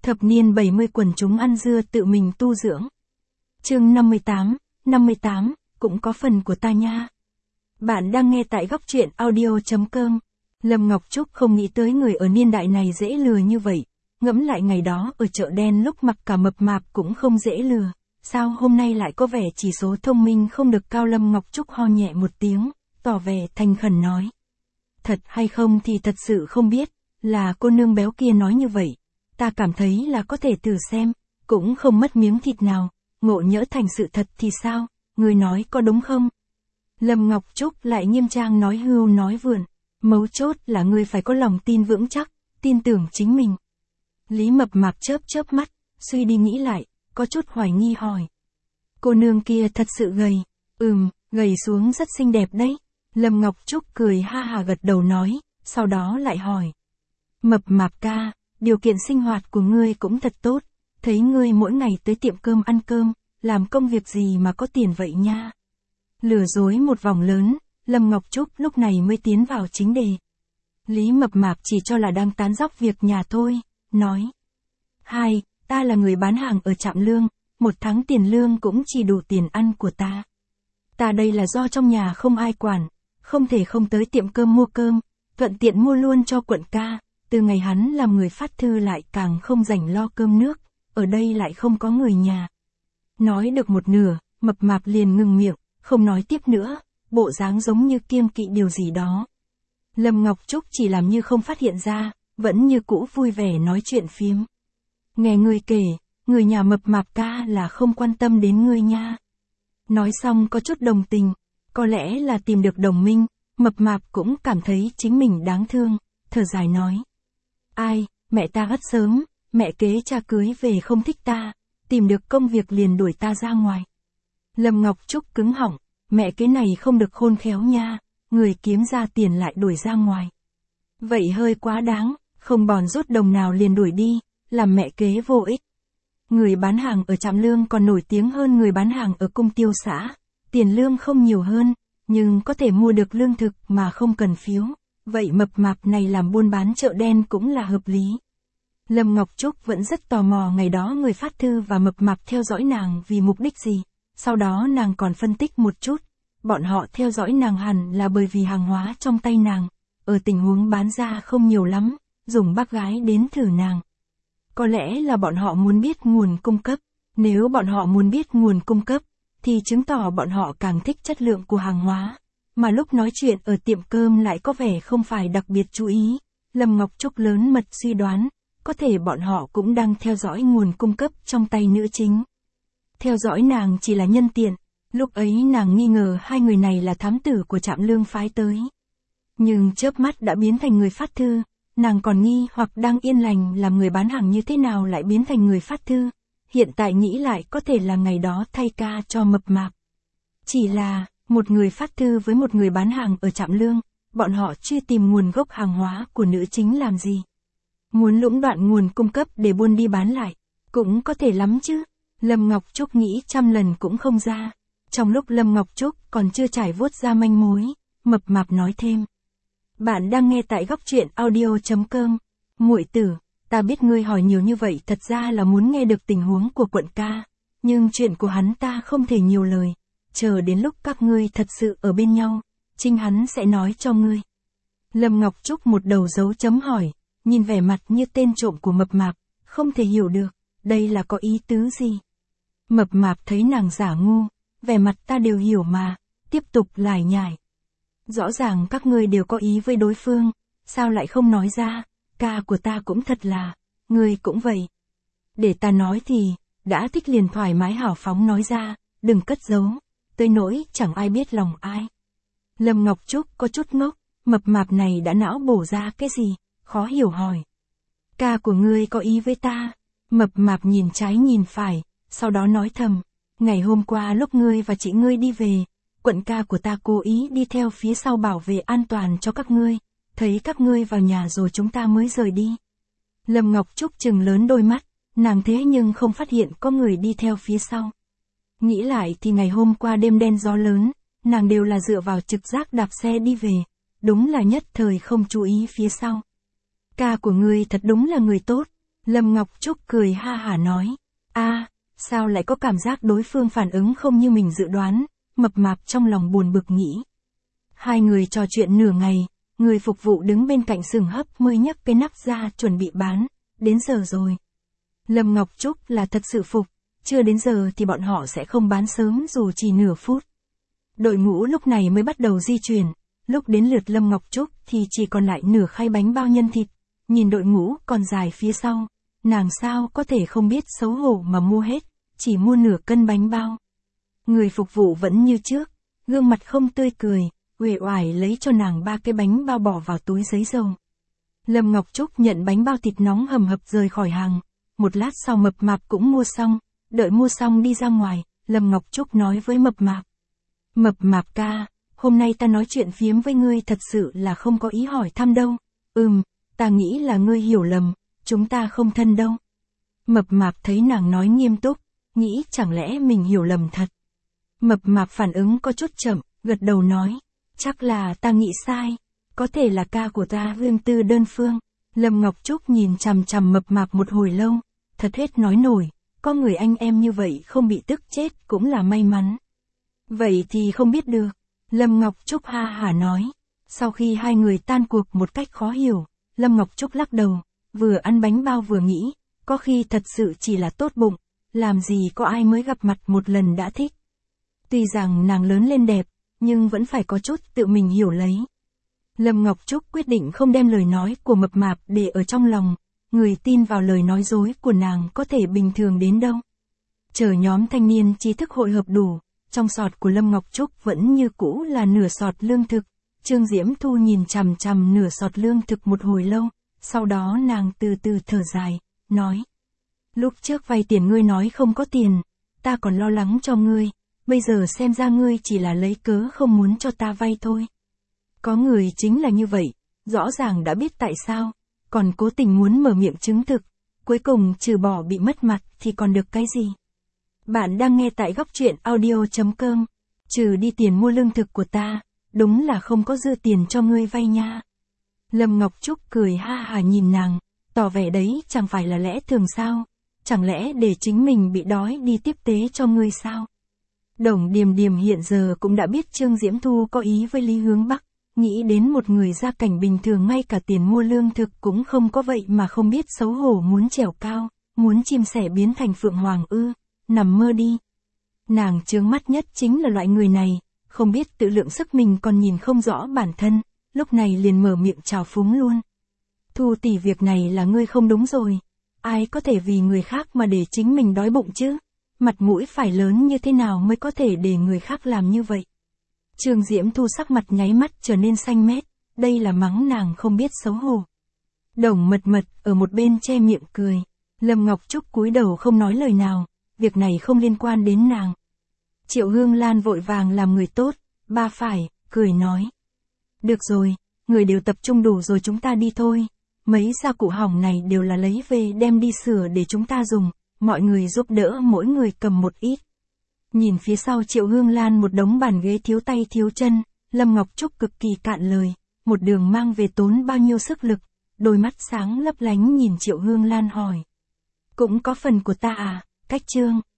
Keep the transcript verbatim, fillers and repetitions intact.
Thập niên bảy mươi quần chúng ăn dưa tự mình tu dưỡng. Chương năm mươi tám, năm mươi tám, cũng có phần của ta nha. Bạn đang nghe tại góc truyện audio chấm com. Lâm Ngọc Trúc không nghĩ tới người ở niên đại này dễ lừa như vậy. Ngẫm lại ngày đó ở chợ đen lúc mặc cả mập mạp cũng không dễ lừa. Sao hôm nay lại có vẻ chỉ số thông minh không được cao? Lâm Ngọc Trúc ho nhẹ một tiếng, tỏ vẻ thành khẩn nói. Thật hay không thì thật sự không biết, là cô nương béo kia nói như vậy. Ta cảm thấy là có thể thử xem, cũng không mất miếng thịt nào, ngộ nhỡ thành sự thật thì sao, người nói có đúng không? Lâm Ngọc Trúc lại nghiêm trang nói hưu nói vượn, mấu chốt là ngươi phải có lòng tin vững chắc, tin tưởng chính mình. Lý Mập Mạp chớp chớp mắt, suy đi nghĩ lại, có chút hoài nghi hỏi. Cô nương kia thật sự gầy, ừm, gầy xuống rất xinh đẹp đấy. Lâm Ngọc Trúc cười ha hà gật đầu nói, sau đó lại hỏi. Mập Mạp ca, điều kiện sinh hoạt của ngươi cũng thật tốt, thấy ngươi mỗi ngày tới tiệm cơm ăn cơm, làm công việc gì mà có tiền vậy nha. Lừa dối một vòng lớn, Lâm Ngọc Trúc lúc này mới tiến vào chính đề. Lý Mập Mạp chỉ cho là đang tán dóc việc nhà thôi, nói. Hai, ta là người bán hàng ở trạm lương, một tháng tiền lương cũng chỉ đủ tiền ăn của ta. Ta đây là do trong nhà không ai quản, không thể không tới tiệm cơm mua cơm, thuận tiện mua luôn cho quận ca. Từ ngày hắn làm người phát thư lại càng không rảnh lo cơm nước, ở đây lại không có người nhà. Nói được một nửa, Mập Mạp liền ngừng miệng, không nói tiếp nữa, bộ dáng giống như kiêng kỵ điều gì đó. Lâm Ngọc Trúc chỉ làm như không phát hiện ra, vẫn như cũ vui vẻ nói chuyện phiếm. Nghe ngươi kể, người nhà Mập Mạp ca là không quan tâm đến ngươi nha. Nói xong có chút đồng tình, có lẽ là tìm được đồng minh, Mập Mạp cũng cảm thấy chính mình đáng thương, thở dài nói. Ai, mẹ ta rất sớm, mẹ kế cha cưới về không thích ta, tìm được công việc liền đuổi ta ra ngoài. Lâm Ngọc Trúc cứng họng, mẹ kế này không được khôn khéo nha, người kiếm ra tiền lại đuổi ra ngoài. Vậy hơi quá đáng, không bòn rút đồng nào liền đuổi đi, làm mẹ kế vô ích. Người bán hàng ở trạm lương còn nổi tiếng hơn người bán hàng ở cung tiêu xã, tiền lương không nhiều hơn, nhưng có thể mua được lương thực mà không cần phiếu. Vậy Mập Mạp này làm buôn bán chợ đen cũng là hợp lý. Lâm Ngọc Trúc vẫn rất tò mò ngày đó người phát thư và Mập Mạp theo dõi nàng vì mục đích gì. Sau đó nàng còn phân tích một chút. Bọn họ theo dõi nàng hẳn là bởi vì hàng hóa trong tay nàng, ở tình huống bán ra không nhiều lắm, dùng bác gái đến thử nàng. Có lẽ là bọn họ muốn biết nguồn cung cấp. Nếu bọn họ muốn biết nguồn cung cấp, thì chứng tỏ bọn họ càng thích chất lượng của hàng hóa. Mà lúc nói chuyện ở tiệm cơm lại có vẻ không phải đặc biệt chú ý. Lâm Ngọc Trúc lớn mật suy đoán, có thể bọn họ cũng đang theo dõi nguồn cung cấp trong tay nữ chính. Theo dõi nàng chỉ là nhân tiện, lúc ấy nàng nghi ngờ hai người này là thám tử của trạm lương phái tới. Nhưng chớp mắt đã biến thành người phát thư, nàng còn nghi hoặc đang yên lành làm người bán hàng như thế nào lại biến thành người phát thư. Hiện tại nghĩ lại có thể là ngày đó thay ca cho Mập Mạp. Chỉ là, một người phát thư với một người bán hàng ở trạm lương, bọn họ chưa tìm nguồn gốc hàng hóa của nữ chính làm gì. Muốn lũng đoạn nguồn cung cấp để buôn đi bán lại, cũng có thể lắm chứ. Lâm Ngọc Trúc nghĩ trăm lần cũng không ra. Trong lúc Lâm Ngọc Trúc còn chưa trải vuốt ra manh mối, Mập Mạp nói thêm. Bạn đang nghe tại góc truyện audio chấm com. Muội tử, ta biết ngươi hỏi nhiều như vậy thật ra là muốn nghe được tình huống của quận ca, nhưng chuyện của hắn ta không thể nhiều lời. Chờ đến lúc các ngươi thật sự ở bên nhau, chính hắn sẽ nói cho ngươi. Lâm Ngọc Trúc một đầu dấu chấm hỏi, nhìn vẻ mặt như tên trộm của Mập Mạp, không thể hiểu được, đây là có ý tứ gì. Mập Mạp thấy nàng giả ngu, vẻ mặt ta đều hiểu mà, tiếp tục lải nhải. Rõ ràng các ngươi đều có ý với đối phương, sao lại không nói ra, ca của ta cũng thật là, ngươi cũng vậy. Để ta nói thì, đã thích liền thoải mái hào phóng nói ra, đừng cất giấu. Tới nỗi chẳng ai biết lòng ai. Lâm Ngọc Trúc có chút ngốc, Mập Mạp này đã não bổ ra cái gì, khó hiểu hỏi. Ca của ngươi có ý với ta. Mập Mạp nhìn trái nhìn phải, sau đó nói thầm. Ngày hôm qua lúc ngươi và chị ngươi đi về, quận ca của ta cố ý đi theo phía sau bảo vệ an toàn cho các ngươi. Thấy các ngươi vào nhà rồi chúng ta mới rời đi. Lâm Ngọc Trúc trừng lớn đôi mắt, nàng thế nhưng không phát hiện có người đi theo phía sau. Nghĩ lại thì ngày hôm qua đêm đen gió lớn, nàng đều là dựa vào trực giác đạp xe đi về, đúng là nhất thời không chú ý phía sau. Ca của ngươi thật đúng là người tốt, Lâm Ngọc Trúc cười ha hả nói. A, sao lại có cảm giác đối phương phản ứng không như mình dự đoán, mập mạp trong lòng buồn bực nghĩ. Hai người trò chuyện nửa ngày, người phục vụ đứng bên cạnh sừng hấp mới nhấc cái nắp ra chuẩn bị bán, đến giờ rồi. Lâm Ngọc Trúc là thật sự phục, chưa đến giờ thì bọn họ sẽ không bán sớm dù chỉ nửa phút. Đội ngũ lúc này mới bắt đầu di chuyển, lúc đến lượt Lâm Ngọc Trúc thì chỉ còn lại nửa khay bánh bao nhân thịt, nhìn đội ngũ còn dài phía sau, nàng sao có thể không biết xấu hổ mà mua hết, chỉ mua nửa cân bánh bao. Người phục vụ vẫn như trước, gương mặt không tươi cười, uể oải lấy cho nàng ba cái bánh bao bỏ vào túi giấy dầu. Lâm Ngọc Trúc nhận bánh bao thịt nóng hầm hập rời khỏi hàng, một lát sau mập mạp cũng mua xong, đợi mua xong đi ra ngoài, Lâm Ngọc Trúc nói với mập mạp. Mập mạp ca, hôm nay ta nói chuyện phiếm với ngươi thật sự là không có ý hỏi thăm đâu. Ừm, ta nghĩ là ngươi hiểu lầm, chúng ta không thân đâu. Mập mạp thấy nàng nói nghiêm túc, nghĩ chẳng lẽ mình hiểu lầm thật. Mập mạp phản ứng có chút chậm, gật đầu nói, chắc là ta nghĩ sai, có thể là ca của ta Vương Tư đơn phương. Lâm Ngọc Trúc nhìn chằm chằm mập mạp một hồi lâu, thật hết nói nổi, có người anh em như vậy không bị tức chết cũng là may mắn. Vậy thì không biết được, Lâm Ngọc Trúc ha hả nói. Sau khi hai người tan cuộc một cách khó hiểu, Lâm Ngọc Trúc lắc đầu, vừa ăn bánh bao vừa nghĩ, có khi thật sự chỉ là tốt bụng, làm gì có ai mới gặp mặt một lần đã thích. Tuy rằng nàng lớn lên đẹp, nhưng vẫn phải có chút tự mình hiểu lấy. Lâm Ngọc Trúc quyết định không đem lời nói của mập mạp để ở trong lòng, người tin vào lời nói dối của nàng có thể bình thường đến đâu. Chờ nhóm thanh niên trí thức hội hợp đủ, trong sọt của Lâm Ngọc Trúc vẫn như cũ là nửa sọt lương thực. Trương Diễm Thu nhìn chằm chằm nửa sọt lương thực một hồi lâu, sau đó nàng từ từ thở dài, nói. Lúc trước vay tiền ngươi nói không có tiền, ta còn lo lắng cho ngươi, bây giờ xem ra ngươi chỉ là lấy cớ không muốn cho ta vay thôi. Có người chính là như vậy, rõ ràng đã biết tại sao, còn cố tình muốn mở miệng chứng thực, cuối cùng trừ bỏ bị mất mặt thì còn được cái gì. Bạn đang nghe tại góc truyện audio chấm com, trừ đi tiền mua lương thực của ta, đúng là không có dư tiền cho ngươi vay nha. Lâm Ngọc Trúc cười ha hà nhìn nàng, tỏ vẻ đấy chẳng phải là lẽ thường sao, chẳng lẽ để chính mình bị đói đi tiếp tế cho ngươi sao. Đồng Điềm Điềm hiện giờ cũng đã biết Trương Diễm Thu có ý với Lý Hướng Bắc, nghĩ đến một người gia cảnh bình thường ngay cả tiền mua lương thực cũng không có vậy mà không biết xấu hổ muốn trèo cao, muốn chim sẻ biến thành phượng hoàng ư, nằm mơ đi. Nàng chướng mắt nhất chính là loại người này, không biết tự lượng sức mình còn nhìn không rõ bản thân, lúc này liền mở miệng trào phúng luôn. Thu tỷ, việc này là ngươi không đúng rồi, ai có thể vì người khác mà để chính mình đói bụng chứ, mặt mũi phải lớn như thế nào mới có thể để người khác làm như vậy. Trương Diễm Thu sắc mặt nháy mắt trở nên xanh mét, đây là mắng nàng không biết xấu hổ. Đồng Mật Mật ở một bên che miệng cười, Lâm Ngọc Trúc cúi đầu không nói lời nào, việc này không liên quan đến nàng. Triệu Hương Lan vội vàng làm người tốt, ba phải, cười nói. Được rồi, người đều tập trung đủ rồi, chúng ta đi thôi, mấy gia cụ hỏng này đều là lấy về đem đi sửa để chúng ta dùng, mọi người giúp đỡ mỗi người cầm một ít. Nhìn phía sau Triệu Hương Lan một đống bàn ghế thiếu tay thiếu chân, Lâm Ngọc Trúc cực kỳ cạn lời, một đường mang về tốn bao nhiêu sức lực, đôi mắt sáng lấp lánh nhìn Triệu Hương Lan hỏi. Cũng có phần của ta à, Cách Trương.